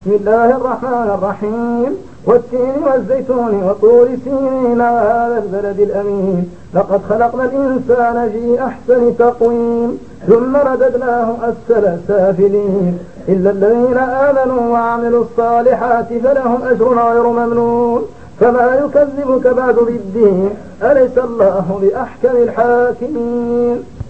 بسم الله الرحمن الرحيم والتين والزيتون وطور سينين هذا البلد الأمين لقد خلقنا الإنسان في أحسن تقويم ثم رددناه أسفل سافلين إلا الذين آمنوا وعملوا الصالحات فلهم أجر غير ممنون فما يكذبك بعد بالدين أليس الله بأحكم الحاكمين.